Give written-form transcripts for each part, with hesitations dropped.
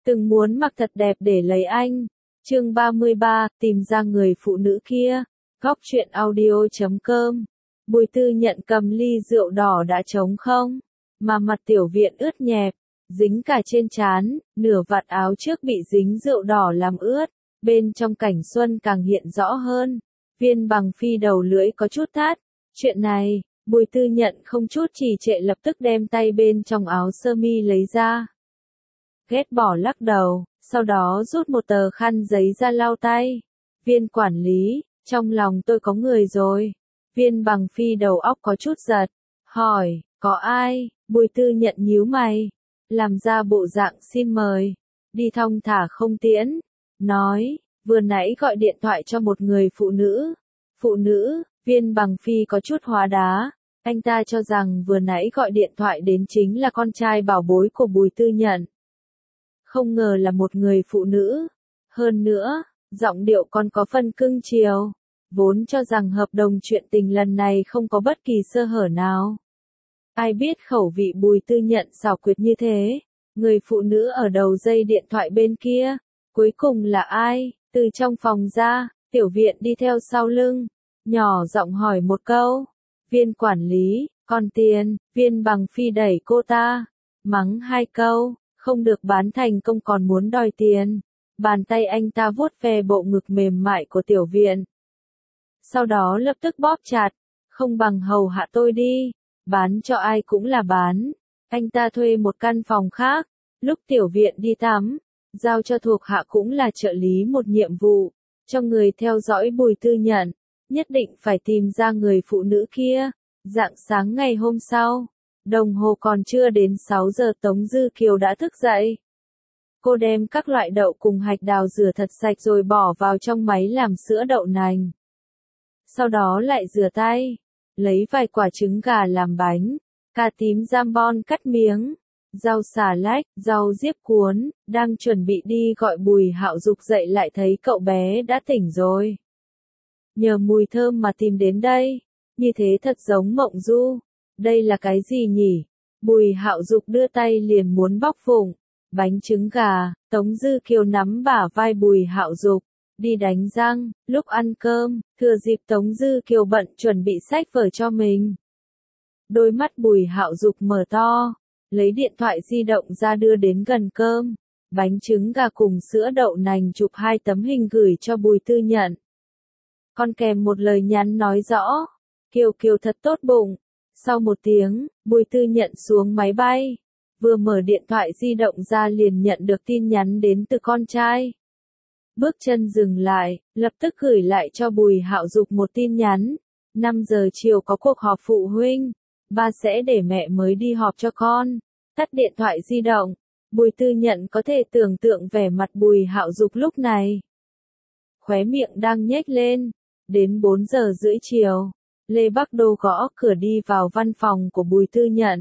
từng muốn mặc thật đẹp để lấy anh. Chương 33, tìm ra người phụ nữ kia. Góc truyện audio.com. Bùi Tư Nhận cầm ly rượu đỏ đã trống không, mà mặt Tiểu Viện ướt nhẹp, dính cả trên trán, nửa vạt áo trước bị dính rượu đỏ làm ướt, bên trong cảnh xuân càng hiện rõ hơn. Viên Bằng Phi đầu lưỡi có chút thắt. Chuyện này, Bùi Tư Nhận không chút trì trệ lập tức đem tay bên trong áo sơ mi lấy ra. Ghét bỏ lắc đầu, sau đó rút một tờ khăn giấy ra lau tay. Viên quản lý, trong lòng tôi có người rồi. Viên Bằng Phi đầu óc có chút giật, hỏi, có ai? Bùi Tư Nhận nhíu mày, làm ra bộ dạng xin mời, đi thong thả không tiễn, nói, vừa nãy gọi điện thoại cho một người phụ nữ. Phụ nữ? Viên Bằng Phi có chút hóa đá, anh ta cho rằng vừa nãy gọi điện thoại đến chính là con trai bảo bối của Bùi Tư Nhận. Không ngờ là một người phụ nữ. Hơn nữa, giọng điệu còn có phần cưng chiều, vốn cho rằng hợp đồng chuyện tình lần này không có bất kỳ sơ hở nào. Ai biết khẩu vị Bùi Tư Nhận xảo quyệt như thế, người phụ nữ ở đầu dây điện thoại bên kia, cuối cùng là ai? Từ trong phòng ra, Tiểu Viện đi theo sau lưng, nhỏ giọng hỏi một câu. Viên quản lý, còn tiền? Viên Bằng Phi đẩy cô ta, mắng hai câu, không được bán thành công còn muốn đòi tiền. Bàn tay anh ta vuốt ve bộ ngực mềm mại của Tiểu Viện. Sau đó lập tức bóp chặt, không bằng hầu hạ tôi đi, bán cho ai cũng là bán. Anh ta thuê một căn phòng khác, lúc Tiểu Viện đi tắm, giao cho thuộc hạ cũng là trợ lý một nhiệm vụ, cho người theo dõi Bùi Tư Nhận, nhất định phải tìm ra người phụ nữ kia. Rạng sáng ngày hôm sau, đồng hồ còn chưa đến 6 giờ Tống Dư Kiều đã thức dậy. Cô đem các loại đậu cùng hạch đào rửa thật sạch rồi bỏ vào trong máy làm sữa đậu nành. Sau đó lại rửa tay, lấy vài quả trứng gà làm bánh, cà tím jambon cắt miếng, rau xà lách, rau diếp cuốn, đang chuẩn bị đi gọi Bùi Hạo Dục dậy lại thấy cậu bé đã tỉnh rồi. Nhờ mùi thơm mà tìm đến đây, như thế thật giống mộng du. Đây là cái gì nhỉ? Bùi Hạo Dục đưa tay liền muốn bóc vụng bánh trứng gà. Tống Dư Kiều nắm bả vai Bùi Hạo Dục, đi đánh răng. Lúc ăn cơm, thừa dịp Tống Dư Kiều bận chuẩn bị sách vở cho mình, đôi mắt Bùi Hạo Dục mở to, lấy điện thoại di động ra đưa đến gần cơm, bánh trứng gà cùng sữa đậu nành, chụp 2 tấm hình gửi cho Bùi Tư Nhận. Còn kèm một lời nhắn nói rõ, Kiều Kiều thật tốt bụng. Sau 1 tiếng, Bùi Tư Nhận xuống máy bay, vừa mở điện thoại di động ra liền nhận được tin nhắn đến từ con trai. Bước chân dừng lại, lập tức gửi lại cho Bùi Hạo Dục một tin nhắn. 5 giờ chiều có cuộc họp phụ huynh, ba sẽ để mẹ mới đi họp cho con. Tắt điện thoại di động, Bùi Tư Nhận có thể tưởng tượng vẻ mặt Bùi Hạo Dục lúc này. Khóe miệng đang nhếch lên. Đến 4 giờ rưỡi chiều, Lê Bắc Đô gõ cửa đi vào văn phòng của Bùi Tư Nhận.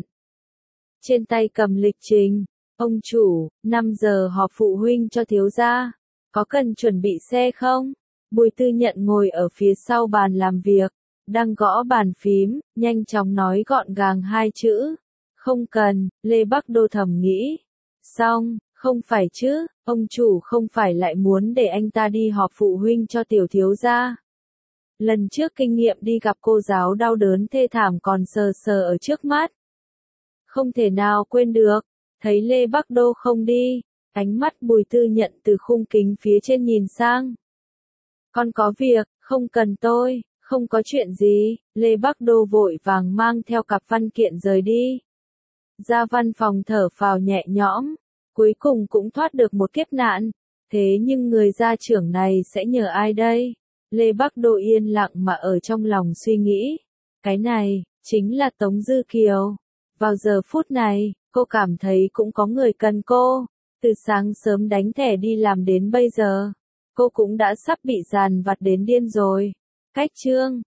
Trên tay cầm lịch trình. Ông chủ, 5 giờ họp phụ huynh cho thiếu gia. Có cần chuẩn bị xe không? Bùi Tư Nhận ngồi ở phía sau bàn làm việc, đang gõ bàn phím, nhanh chóng nói gọn gàng 2 chữ. Không cần. Lê Bắc Đô thầm nghĩ. Xong, không phải chứ, ông chủ không phải lại muốn để anh ta đi họp phụ huynh cho tiểu thiếu gia. Lần trước kinh nghiệm đi gặp cô giáo đau đớn thê thảm còn sờ sờ ở trước mắt. Không thể nào quên được. Thấy Lê Bắc Đô không đi, ánh mắt Bùi Tư Nhận từ khung kính phía trên nhìn sang. Con có việc, không cần tôi, không có chuyện gì. Lê Bắc Đô vội vàng mang theo cặp văn kiện rời đi. Ra văn phòng thở phào nhẹ nhõm, cuối cùng cũng thoát được một kiếp nạn. Thế nhưng người gia trưởng này sẽ nhờ ai đây? Lê Bắc Đô yên lặng mà ở trong lòng suy nghĩ. Cái này, chính là Tống Dư Kiều. Vào giờ phút này, cô cảm thấy cũng có người cần cô. Từ sáng sớm đánh thẻ đi làm đến bây giờ, cô cũng đã sắp bị dàn vặt đến điên rồi. Cách chương